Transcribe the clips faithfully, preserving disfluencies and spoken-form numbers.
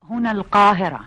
هنا القاهرة.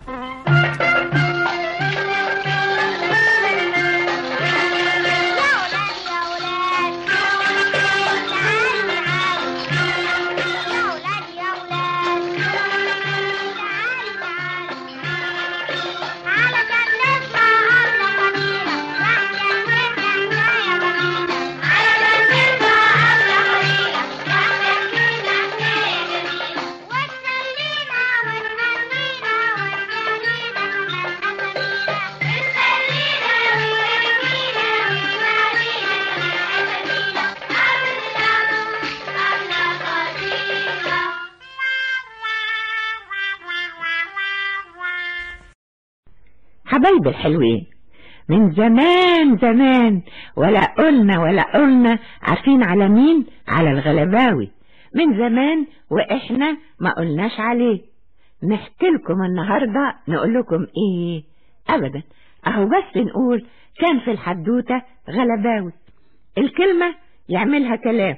حبايب الحلوين، من زمان زمان ولا قلنا ولا قلنا عارفين على مين؟ على الغلباوي. من زمان واحنا ما قلناش عليه. نحكي لكم النهاردة نقول لكم ايه؟ ابدا، اهو بس نقول كان في الحدوتة غلباوي، الكلمة يعملها كلام،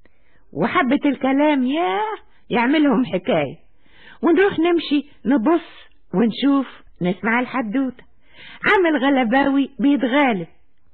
وحبة الكلام ياه يعملهم حكاية، ونروح نمشي نبص ونشوف نسمع الحدوتة. عم الغلباوي بيتغالب.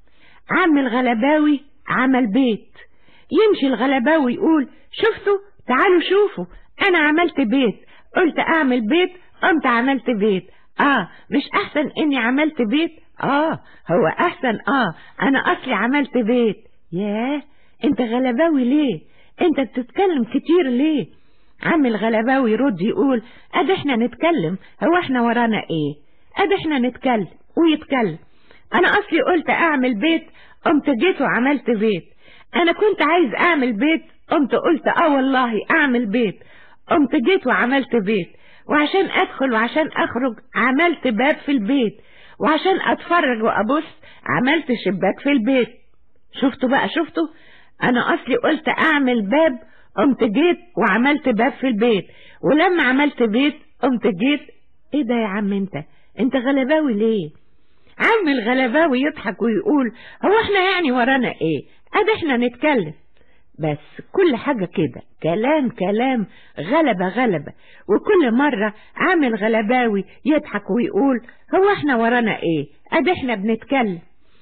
عم الغلباوي عمل بيت. يمشي الغلباوي يقول شفتوا؟ تعالوا شوفوا، انا عملت بيت. قلت اعمل بيت قمت عملت بيت. اه مش احسن اني عملت بيت؟ اه هو احسن. اه انا اصلي عملت بيت. ياه انت غلباوي ليه؟ انت بتتكلم كتير ليه؟ عم الغلباوي يرد يقول اد احنا نتكلم، هو احنا ورانا ايه؟ اد احنا نتكلم ويتكلم. انا اصلي قلت اعمل بيت قمت جيت وعملت بيت. انا كنت عايز اعمل بيت قمت قلت اه والله اعمل بيت، قمت جيت وعملت بيت. وعشان ادخل وعشان اخرج عملت باب في البيت، وعشان اتفرج وابص عملت شباك في البيت. شفتوا بقى؟ شفتوا؟ انا اصلي قلت اعمل باب قمت جيت وعملت باب في البيت، ولما عملت بيت قمت جيت. ايه ده يا عم انت؟ انت غلباوي ليه؟ عم الغلباوي يضحك ويقول هو احنا يعني ورانا ايه؟ اد احنا نتكلم بس. كل حاجة كده كلام كلام، غلبة غلبة. وكل مرة عم الغلباوي يضحك ويقول هو احنا ورانا ايه؟ اد احنا بنتكلم.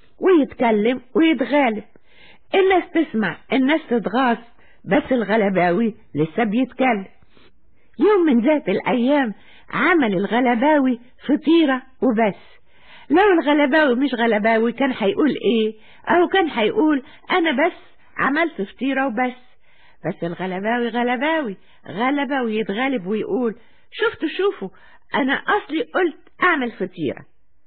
ويتكلم ويتغالب، الناس تسمع الناس تتغاظ، بس الغلباوي لسه بيتكلم. يوم من ذات الأيام عمل الغلباوي فطيرة وبس. لو الغلباوي مش غلباوي كان هيقول ايه؟ او كان هيقول انا بس عملت فطيرة وبس. بس الغلباوي غلباوي غلباوي يتغالب ويقول شفتوا شوفوا، انا اصلي قلت اعمل فطيرة،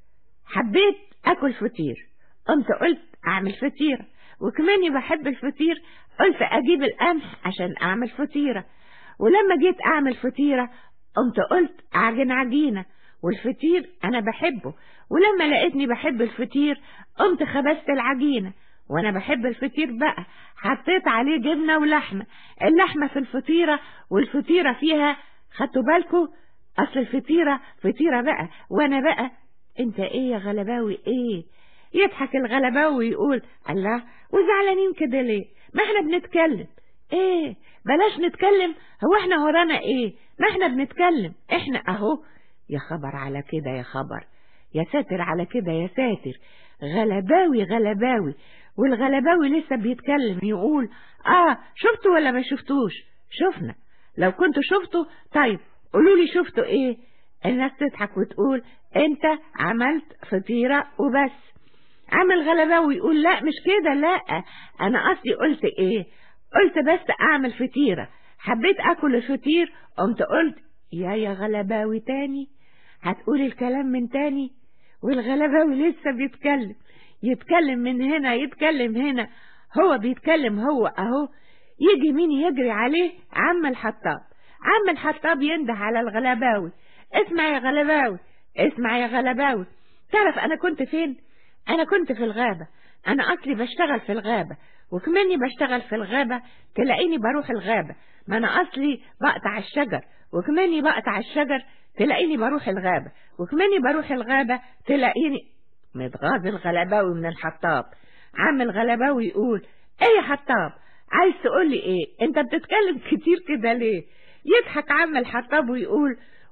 حبيت اكل فطير قمت قلت اعمل فطيرة، وكماني بحب الفطير قلت اجيب القمح عشان اعمل فطيرة، ولما جيت اعمل فطيرة قمت قلت اعجن عجينة، والفطير انا بحبه، ولما لقيتني بحب الفطير قمت خبزت العجينة، وانا بحب الفطير بقى حطيت عليه جبنة ولحمة، اللحمة في الفطيرة والفطيرة فيها. خدتوا بالكوا؟ اصل الفطيرة فطيرة بقى وانا بقى. انت ايه يا غلباوي ايه؟ يضحك الغلباوي ويقول الله وزعلانين كده ليه؟ ما احنا بنتكلم. ايه بلاش نتكلم، هو احنا ورانا ايه؟ ما احنا بنتكلم احنا اهو. يا خبر على كده، يا خبر، يا ساتر على كده، يا ساتر. غلباوي غلباوي، والغلباوي لسه بيتكلم يقول اه شفتوا ولا ما شفتوش؟ شفنا. لو كنتوا شفتوا طيب قولوا لي شفتوا ايه؟ الناس تضحك وتقول انت عملت فطيرة وبس. عمل غلباوي يقول لا مش كده، لا انا قصدي قلت ايه؟ قلت بس اعمل فطيرة، حبيت اكل الفطير قمت قلت يا يا غلباوي تاني هتقول الكلام من تاني. والغلباوي لسه بيتكلم، يتكلم من هنا يتكلم هنا، هو بيتكلم هو اهو. يجي مين يجري عليه؟ عم الحطاب. عم الحطاب ينده على الغلباوي اسمع يا غلباوي، اسمع يا غلباوي، تعرف انا كنت فين؟ انا كنت في الغابة، انا اصلي بشتغل في الغابة، وكماني بشتغل في الغابة تلاقيني بروح الغابة، ما انا اصلي بقطع الشجر، وكماني بقطع الشجر تلاقيني بروح الغابة، وكماني بروح الغابة تلاقيني. متغاظ الغلباوي من الحطاب. عم الغلباوي يقول ايه يا حطاب عايز تقولي ايه؟ انت بتتكلم كتير كده ليه؟ يضحك عم الحطاب ويقول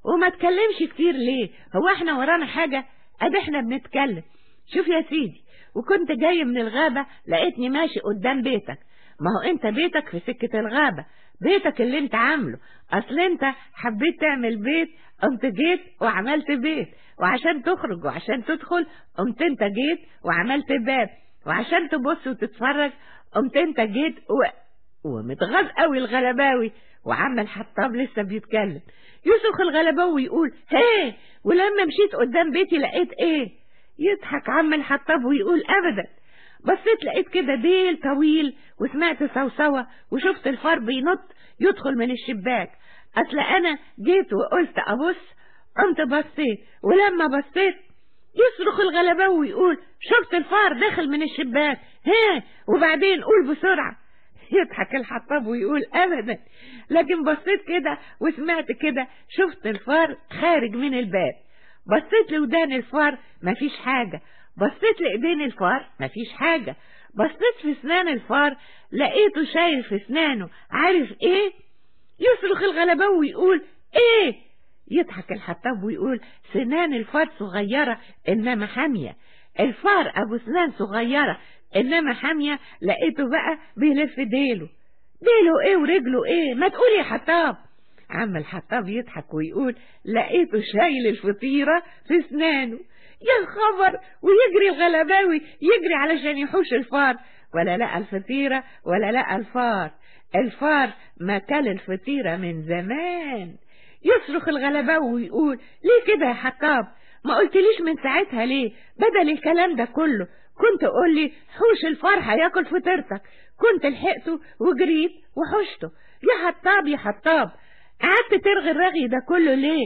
وما تكلمش كتير ليه؟ هو احنا ورانا حاجة؟ ادي احنا بنتكلم. شوف يا سيدي، وكنت جاي من الغابة لقيتني ماشي قدام بيتك. ما هو انت بيتك في سكة الغابة، بيتك اللي انت عامله. اصل انت حبيت تعمل بيت، قمت جيت وعملت بيت، وعشان تخرج وعشان تدخل قمت انت جيت وعملت باب، وعشان تبص وتتفرج قمت انت جيت و... ومتغاظ قوي الغلباوي. وعم الحطاب لسه بيتكلم، يصرخ الغلباوي يقول هيه، ولما مشيت قدام بيتي لقيت ايه؟ يضحك عم الحطاب ويقول ابدا، بصيت لقيت كده ديل طويل، وسمعت صوصوة، وشفت الفار بينط يدخل من الشباك. اصل انا جيت وقلت ابص، قمت بصيت، ولما بصيت يصرخ الغلباوي ويقول شفت الفار داخل من الشباك، ها وبعدين قول بسرعة. يضحك الحطاب ويقول ابدا، لكن بصيت كده وسمعت كده، شفت الفار خارج من الباب. بصيت لودان الفار مفيش حاجة، بصيت لإيدين الفار مفيش حاجة، بصيت في اسنان الفار لقيته شايل في اسنانه عارف ايه؟ يصرخ الغلباوي ويقول ايه؟ يضحك الحطاب ويقول سنان الفار صغيرة انما حامية. الفار ابو سنان صغيرة انما حامية، لقيته بقى بيلف ديله. ديله ايه ورجله ايه؟ ما تقول يا حطاب. عم الحطاب يضحك ويقول لقيته شايل الفطيرة في اسنانه. يا خبر! ويجري الغلباوي يجري علشان يحوش الفار، ولا لقى الفطيرة ولا لقى الفار. الفار ما كل الفطيرة من زمان. يصرخ الغلباوي ويقول ليه كده يا حطاب؟ ما قلتليش من ساعتها ليه؟ بدل الكلام ده كله كنت قولي حوش الفار هياكل فطيرتك، كنت لحقته وجريت وحوشته. يا حطاب يا حطاب، قعدت ترغي الرغي ده كله ليه؟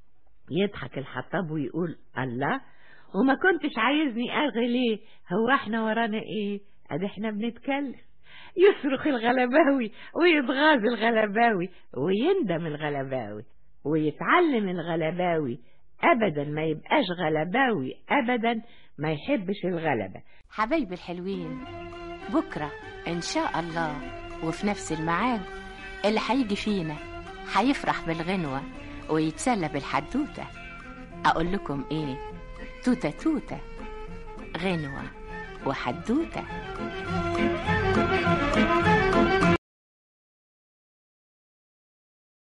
يضحك الحطاب ويقول الله، وما كنتش عايزني ألغي ليه؟ هو احنا ورانا ايه؟ ادي احنا بنتكلم. يصرخ الغلباوي ويتغاظ الغلباوي ويندم الغلباوي ويتعلم الغلباوي ابدا ما يبقاش غلباوي، ابدا ما يحبش الغلبة. حبايبي الحلوين، بكرة ان شاء الله وفي نفس الميعاد اللي هيجي فينا هيفرح بالغنوة ويتسلى بالحدوتة. اقول لكم ايه؟ توتة توتة، غنوة وحدوتة.